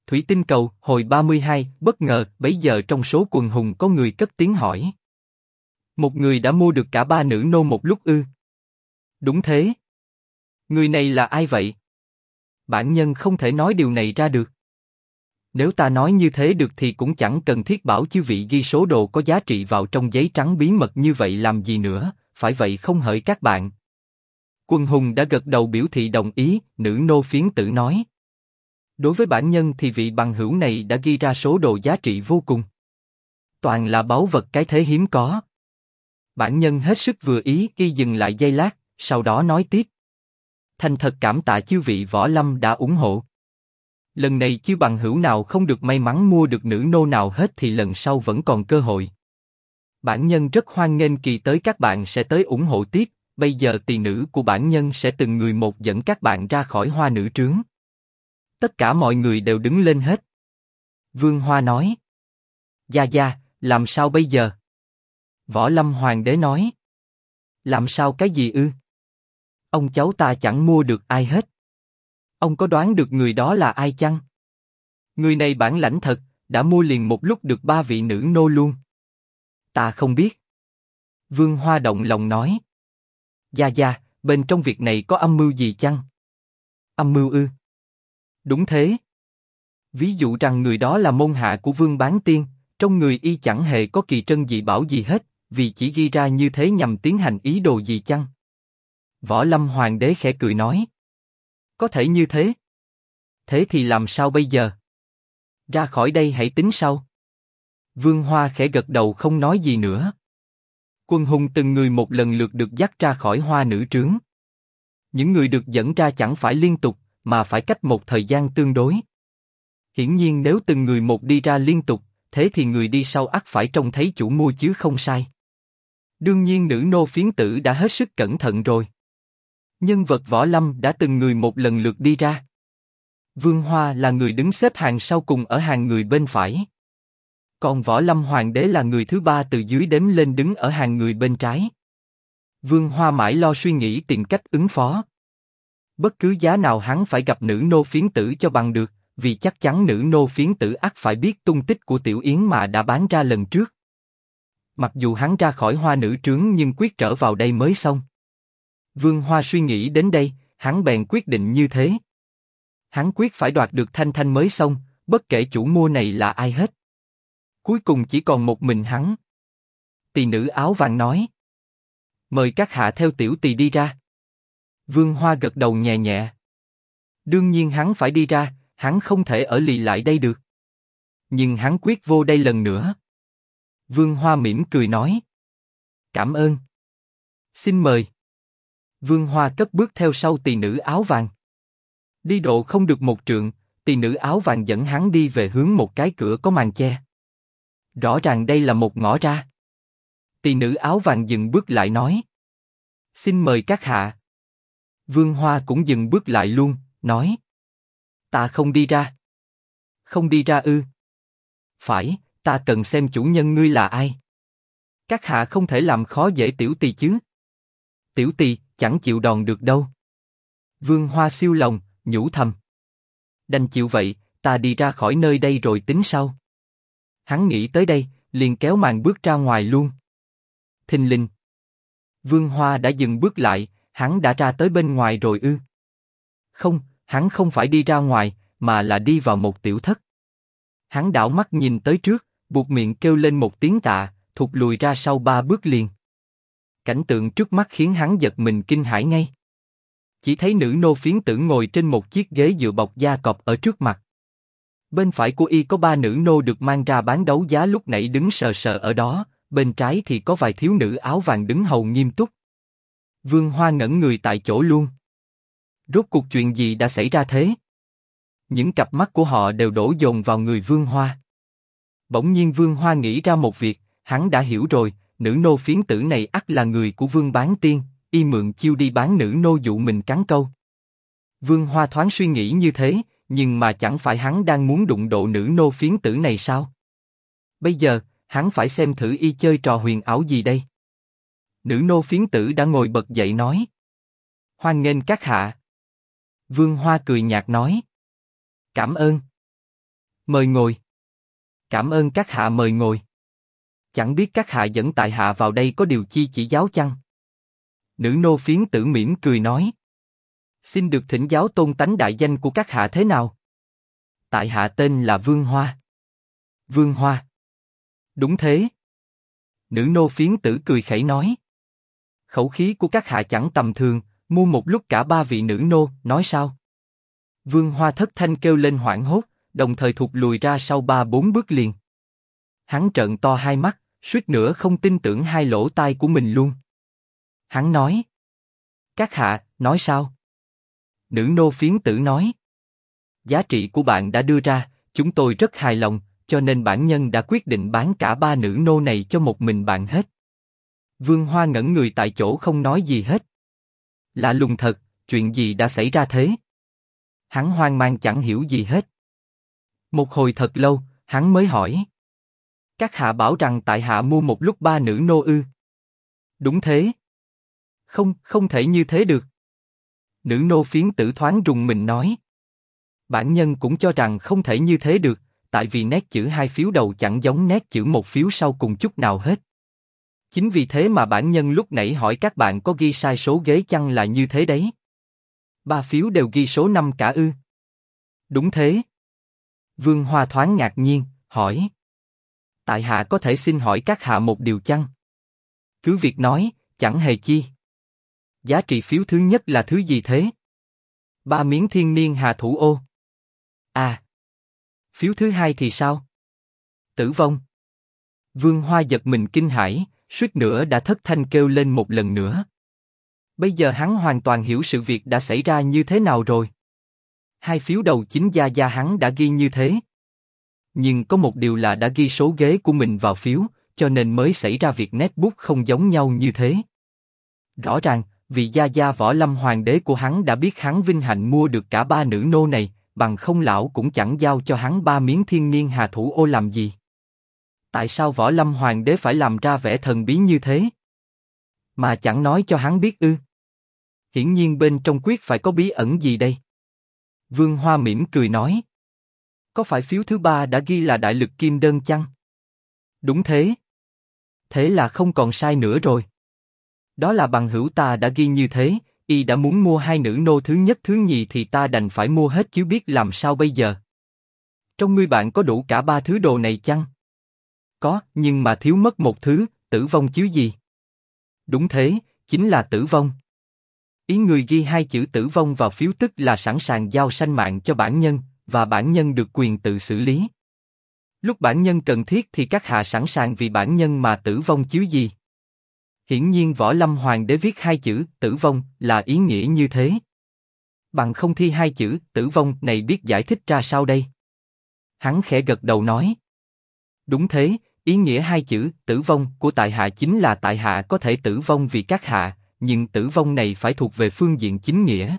Thủy Tinh Cầu, hồi 32, bất ngờ, bấy giờ trong số quần hùng có người cất tiếng hỏi. Một người đã mua được cả 3 nữ nô một lúc ư? Đúng thế. Người này là ai vậy? Bản nhân không thể nói điều này ra được. Nếu ta nói như thế được thì cũng chẳng cần thiết bảo chư vị ghi số đồ có giá trị vào trong giấy trắng bí mật như vậy làm gì nữa, phải vậy không hỡi các bạn? Quần hùng đã gật đầu biểu thị đồng ý, nữ nô phiến tử nói. Đối với bản nhân thì vị bằng hữu này đã ghi ra số đồ giá trị vô cùng. Toàn là báu vật cái thế hiếm có. Bản nhân hết sức vừa ý, y dừng lại giây lát, sau đó nói tiếp. Thành thật cảm tạ chư vị võ lâm đã ủng hộ. Lần này chư bằng hữu nào không được may mắn mua được nữ nô nào hết thì lần sau vẫn còn cơ hội. Bản nhân rất hoan nghênh kỳ tới các bạn sẽ tới ủng hộ tiếp, bây giờ tỳ nữ của bản nhân sẽ từng người một dẫn các bạn ra khỏi hoa nữ trướng. Tất cả mọi người đều đứng lên hết. Vương Hoa nói. Gia Gia, làm sao bây giờ? Võ Lâm Hoàng đế nói. Làm sao cái gì ư? Ông cháu ta chẳng mua được ai hết. Ông có đoán được người đó là ai chăng? Người này bản lãnh thật, đã mua liền một lúc được 3 vị nữ nô luôn. Ta không biết. Vương Hoa động lòng nói. Gia Gia, bên trong việc này có âm mưu gì chăng? Âm mưu ư? Đúng thế. Ví dụ rằng người đó là môn hạ của Vương Bán Tiên, trong người y chẳng hề có kỳ trân dị bảo gì hết, vì chỉ ghi ra như thế nhằm tiến hành ý đồ gì chăng? Võ Lâm Hoàng đế khẽ cười nói. Có thể như thế. Thế thì làm sao bây giờ? Ra khỏi đây hãy tính sau. Vương Hoa khẽ gật đầu không nói gì nữa. Quân hùng từng người một lần lượt được dắt ra khỏi hoa nữ trướng. Những người được dẫn ra chẳng phải liên tục, mà phải cách một thời gian tương đối. Hiển nhiên nếu từng người một đi ra liên tục, thế thì người đi sau ắt phải trông thấy chủ mua chứ không sai. Đương nhiên nữ nô phiến tử đã hết sức cẩn thận rồi. Nhân vật võ lâm đã từng người một lần lượt đi ra. Vương Hoa là người đứng xếp hàng sau cùng ở hàng người bên phải. Còn Võ Lâm Hoàng đế là người thứ 3 từ dưới đếm lên đứng ở hàng người bên trái. Vương Hoa mãi lo suy nghĩ tìm cách ứng phó. Bất cứ giá nào hắn phải gặp nữ nô phiến tử cho bằng được, vì chắc chắn nữ nô phiến tử ắt phải biết tung tích của Tiểu Yến mà đã bán ra lần trước. Mặc dù hắn ra khỏi hoa nữ trướng nhưng quyết trở vào đây mới xong. Vương Hoa suy nghĩ đến đây, hắn bèn quyết định như thế. Hắn quyết phải đoạt được Thanh Thanh mới xong, bất kể chủ mua này là ai hết. Cuối cùng chỉ còn một mình hắn. Tỳ nữ áo vàng nói. Mời các hạ theo tiểu tỳ đi ra. Vương Hoa gật đầu nhẹ nhẹ. Đương nhiên hắn phải đi ra, hắn không thể ở lì lại đây được. Nhưng hắn quyết vô đây lần nữa. Vương Hoa mỉm cười nói. Cảm ơn. Xin mời. Vương Hoa cất bước theo sau tỳ nữ áo vàng. Đi độ không được một trượng, tỳ nữ áo vàng dẫn hắn đi về hướng một cái cửa có màn che. Rõ ràng đây là một ngõ ra. Tỳ nữ áo vàng dừng bước lại nói. Xin mời các hạ. Vương Hoa cũng dừng bước lại luôn, nói. Ta không đi ra. Không đi ra ư? Phải, ta cần xem chủ nhân ngươi là ai. Các hạ không thể làm khó dễ tiểu tỳ chứ. Tiểu tỳ chẳng chịu đòn được đâu. Vương Hoa siêu lòng, nhủ thầm. Đành chịu vậy, ta đi ra khỏi nơi đây rồi tính sau. Hắn nghĩ tới đây, liền kéo màn bước ra ngoài luôn. Thình lình. Vương Hoa đã dừng bước lại, hắn đã ra tới bên ngoài rồi ư? Không, hắn không phải đi ra ngoài, mà là đi vào một tiểu thất. Hắn đảo mắt nhìn tới trước, buột miệng kêu lên một tiếng tạ, thụt lùi ra sau 3 bước liền. Cảnh tượng trước mắt khiến hắn giật mình kinh hãi ngay. Chỉ thấy nữ nô phiến tử ngồi trên một chiếc ghế dựa bọc da cọp ở trước mặt. Bên phải của y có 3 nữ nô được mang ra bán đấu giá lúc nãy đứng sờ sờ ở đó, bên trái thì có vài thiếu nữ áo vàng đứng hầu nghiêm túc. Vương Hoa ngẩn người tại chỗ luôn. Rốt cuộc chuyện gì đã xảy ra thế? Những cặp mắt của họ đều đổ dồn vào người Vương Hoa. Bỗng nhiên Vương Hoa nghĩ ra một việc, hắn đã hiểu rồi, nữ nô phiến tử này ắt là người của Vương Bán Tiên, y mượn chiêu đi bán nữ nô dụ mình cắn câu. Vương Hoa thoáng suy nghĩ như thế, nhưng mà chẳng phải hắn đang muốn đụng độ nữ nô phiến tử này sao? Bây giờ, hắn phải xem thử y chơi trò huyền ảo gì đây. Nữ nô phiến tử đã ngồi bật dậy nói. Hoan nghênh các hạ. Vương Hoa cười nhạt nói. Cảm ơn. Mời ngồi. Cảm ơn các hạ, mời ngồi. Chẳng biết các hạ dẫn tại hạ vào đây có điều chi chỉ giáo chăng? Nữ nô phiến tử mỉm cười nói. Xin được thỉnh giáo tôn tánh đại danh của các hạ thế nào? Tại hạ tên là Vương Hoa. Vương Hoa. Đúng thế. Nữ nô phiến tử cười khẩy nói. Khẩu khí của các hạ chẳng tầm thường, mua một lúc cả ba vị nữ nô, nói sao? Vương Hoa thất thanh kêu lên hoảng hốt, đồng thời thụt lùi ra sau 3-4 bước liền. Hắn trợn to hai mắt, suýt nữa không tin tưởng hai lỗ tai của mình luôn. Hắn nói. Các hạ, nói sao? Nữ nô phiến tử nói. Giá trị của bạn đã đưa ra, chúng tôi rất hài lòng, cho nên bản nhân đã quyết định bán cả ba nữ nô này cho một mình bạn hết. Vương Hoa ngẩn người tại chỗ không nói gì hết. Lạ lùng thật, chuyện gì đã xảy ra thế? Hắn hoang mang chẳng hiểu gì hết. Một hồi thật lâu, hắn mới hỏi. Các hạ bảo rằng tại hạ mua một lúc ba nữ nô ư? Đúng thế. Không thể như thế được. Nữ nô phiến tử thoáng rùng mình nói. Bản nhân cũng cho rằng không thể như thế được, tại vì nét chữ hai phiếu đầu chẳng giống nét chữ một phiếu sau cùng chút nào hết. Chính vì thế mà bản nhân lúc nãy hỏi các bạn có ghi sai số ghế chăng là như thế đấy. Ba phiếu đều ghi số 5 cả ư? Đúng thế. Vương Hoa thoáng ngạc nhiên, hỏi. Tại hạ có thể xin hỏi các hạ một điều chăng? Cứ việc nói, chẳng hề chi. Giá trị phiếu thứ nhất là thứ gì thế? 3 miếng thiên niên hà thủ ô. À. Phiếu thứ hai thì sao? Tử vong. Vương Hoa giật mình kinh hãi, suýt nữa đã thất thanh kêu lên một lần nữa. Bây giờ hắn hoàn toàn hiểu sự việc đã xảy ra như thế nào rồi. Hai phiếu đầu chính gia gia hắn đã ghi như thế. Nhưng có một điều là đã ghi số ghế của mình vào phiếu, cho nên mới xảy ra việc nét bút không giống nhau như thế. Rõ ràng, vì gia gia Võ Lâm Hoàng đế của hắn đã biết hắn vinh hạnh mua được cả ba nữ nô này, bằng không lão cũng chẳng giao cho hắn 3 miếng thiên niên hà thủ ô làm gì. Tại sao Võ Lâm Hoàng đế phải làm ra vẻ thần bí như thế? Mà chẳng nói cho hắn biết ư? Hiển nhiên bên trong quyết phải có bí ẩn gì đây. Vương Hoa mỉm cười nói. Có phải phiếu thứ ba đã ghi là đại lực kim đơn chăng? Đúng thế. Thế là không còn sai nữa rồi. Đó là bằng hữu ta đã ghi như thế, y đã muốn mua hai nữ nô thứ nhất thứ nhì thì ta đành phải mua hết chứ biết làm sao bây giờ. Trong ngươi bạn có đủ cả ba thứ đồ này chăng? Có, nhưng mà thiếu mất một thứ, tử vong chứ gì? Đúng thế, chính là tử vong. Ý người ghi hai chữ tử vong vào phiếu tức là sẵn sàng giao sanh mạng cho bản nhân, và bản nhân được quyền tự xử lý. Lúc bản nhân cần thiết thì các hạ sẵn sàng vì bản nhân mà tử vong chứ gì? Hiển nhiên Võ Lâm Hoàng đế viết hai chữ tử vong là ý nghĩa như thế. Bằng không thi hai chữ tử vong này biết giải thích ra sao đây? Hắn khẽ gật đầu nói. Đúng thế, ý nghĩa hai chữ tử vong của tại hạ chính là tại hạ có thể tử vong vì các hạ, nhưng tử vong này phải thuộc về phương diện chính nghĩa.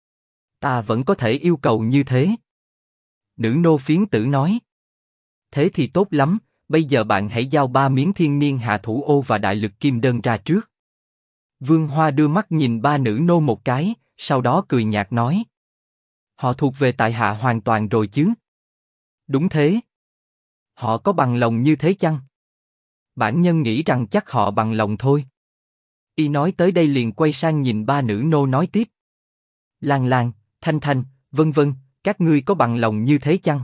Ta vẫn có thể yêu cầu như thế. Nữ nô phiến tử nói. Thế thì tốt lắm, bây giờ bạn hãy giao 3 miếng thiên niên hạ thủ ô và đại lực kim đơn ra trước. Vương Hoa đưa mắt nhìn ba nữ nô một cái, sau đó cười nhạt nói. Họ thuộc về tại hạ hoàn toàn rồi chứ? Đúng thế. Họ có bằng lòng như thế chăng? Bản nhân nghĩ rằng chắc họ bằng lòng thôi. Y nói tới đây liền quay sang nhìn ba nữ nô nói tiếp. Lan Lan, Thanh Thanh, vân vân, các ngươi có bằng lòng như thế chăng?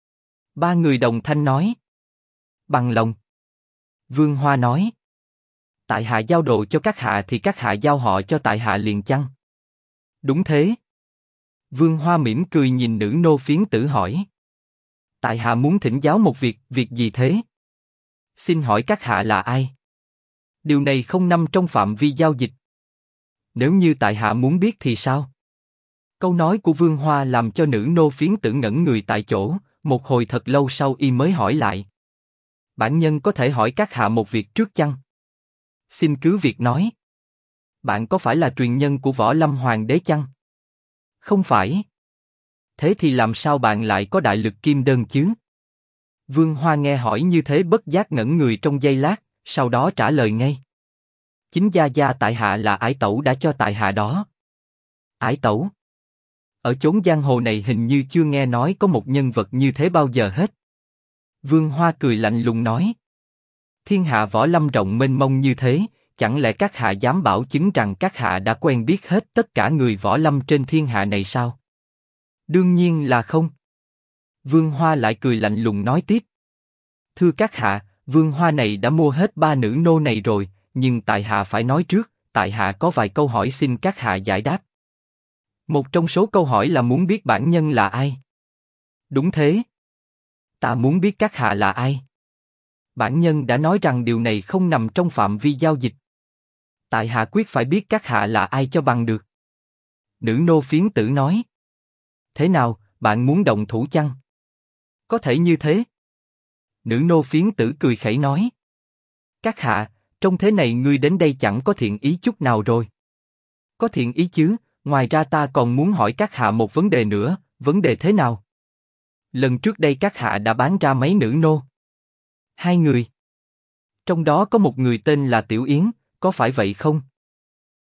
Ba người đồng thanh nói. Bằng lòng. Vương Hoa nói. Tại hạ giao đồ cho các hạ thì các hạ giao họ cho tại hạ liền chăng? Đúng thế. Vương Hoa mỉm cười nhìn nữ nô phiến tử hỏi. Tại hạ muốn thỉnh giáo một việc gì thế? Xin hỏi các hạ là ai? Điều này không nằm trong phạm vi giao dịch. Nếu như tại hạ muốn biết thì sao? Câu nói của Vương Hoa làm cho nữ nô phiến tử ngẩn người tại chỗ, một hồi thật lâu sau y mới hỏi lại. Bản nhân có thể hỏi các hạ một việc trước chăng? Xin cứ việc nói. Bạn có phải là truyền nhân của Võ Lâm Hoàng đế chăng? Không phải. Thế thì làm sao bạn lại có đại lực kim đơn chứ? Vương Hoa nghe hỏi như thế bất giác ngẩn người trong giây lát, sau đó trả lời ngay. Chính gia gia tại hạ là Ải Tẩu đã cho tại hạ đó. Ải Tẩu? Ở chốn giang hồ này hình như chưa nghe nói có một nhân vật như thế bao giờ hết. Vương Hoa cười lạnh lùng nói. Thiên hạ võ lâm rộng mênh mông như thế, chẳng lẽ các hạ dám bảo chứng rằng các hạ đã quen biết hết tất cả người võ lâm trên thiên hạ này sao? Đương nhiên là không. Vương Hoa lại cười lạnh lùng nói tiếp. Thưa các hạ, Vương Hoa này đã mua hết 3 nữ nô này rồi, nhưng tại hạ phải nói trước, tại hạ có vài câu hỏi xin các hạ giải đáp. Một trong số câu hỏi là muốn biết bản nhân là ai. Đúng thế. Ta muốn biết các hạ là ai. Bản nhân đã nói rằng điều này không nằm trong phạm vi giao dịch. Tại hạ quyết phải biết các hạ là ai cho bằng được. Nữ nô phiến tử nói. Thế nào, bạn muốn động thủ chăng? Có thể như thế. Nữ nô phiến tử cười khẩy nói. Các hạ, trong thế này ngươi đến đây chẳng có thiện ý chút nào rồi. Có thiện ý chứ, ngoài ra ta còn muốn hỏi các hạ một vấn đề nữa, vấn đề thế nào? Lần trước đây các hạ đã bán ra mấy nữ nô? 2 người. Trong đó có một người tên là Tiểu Yến, có phải vậy không?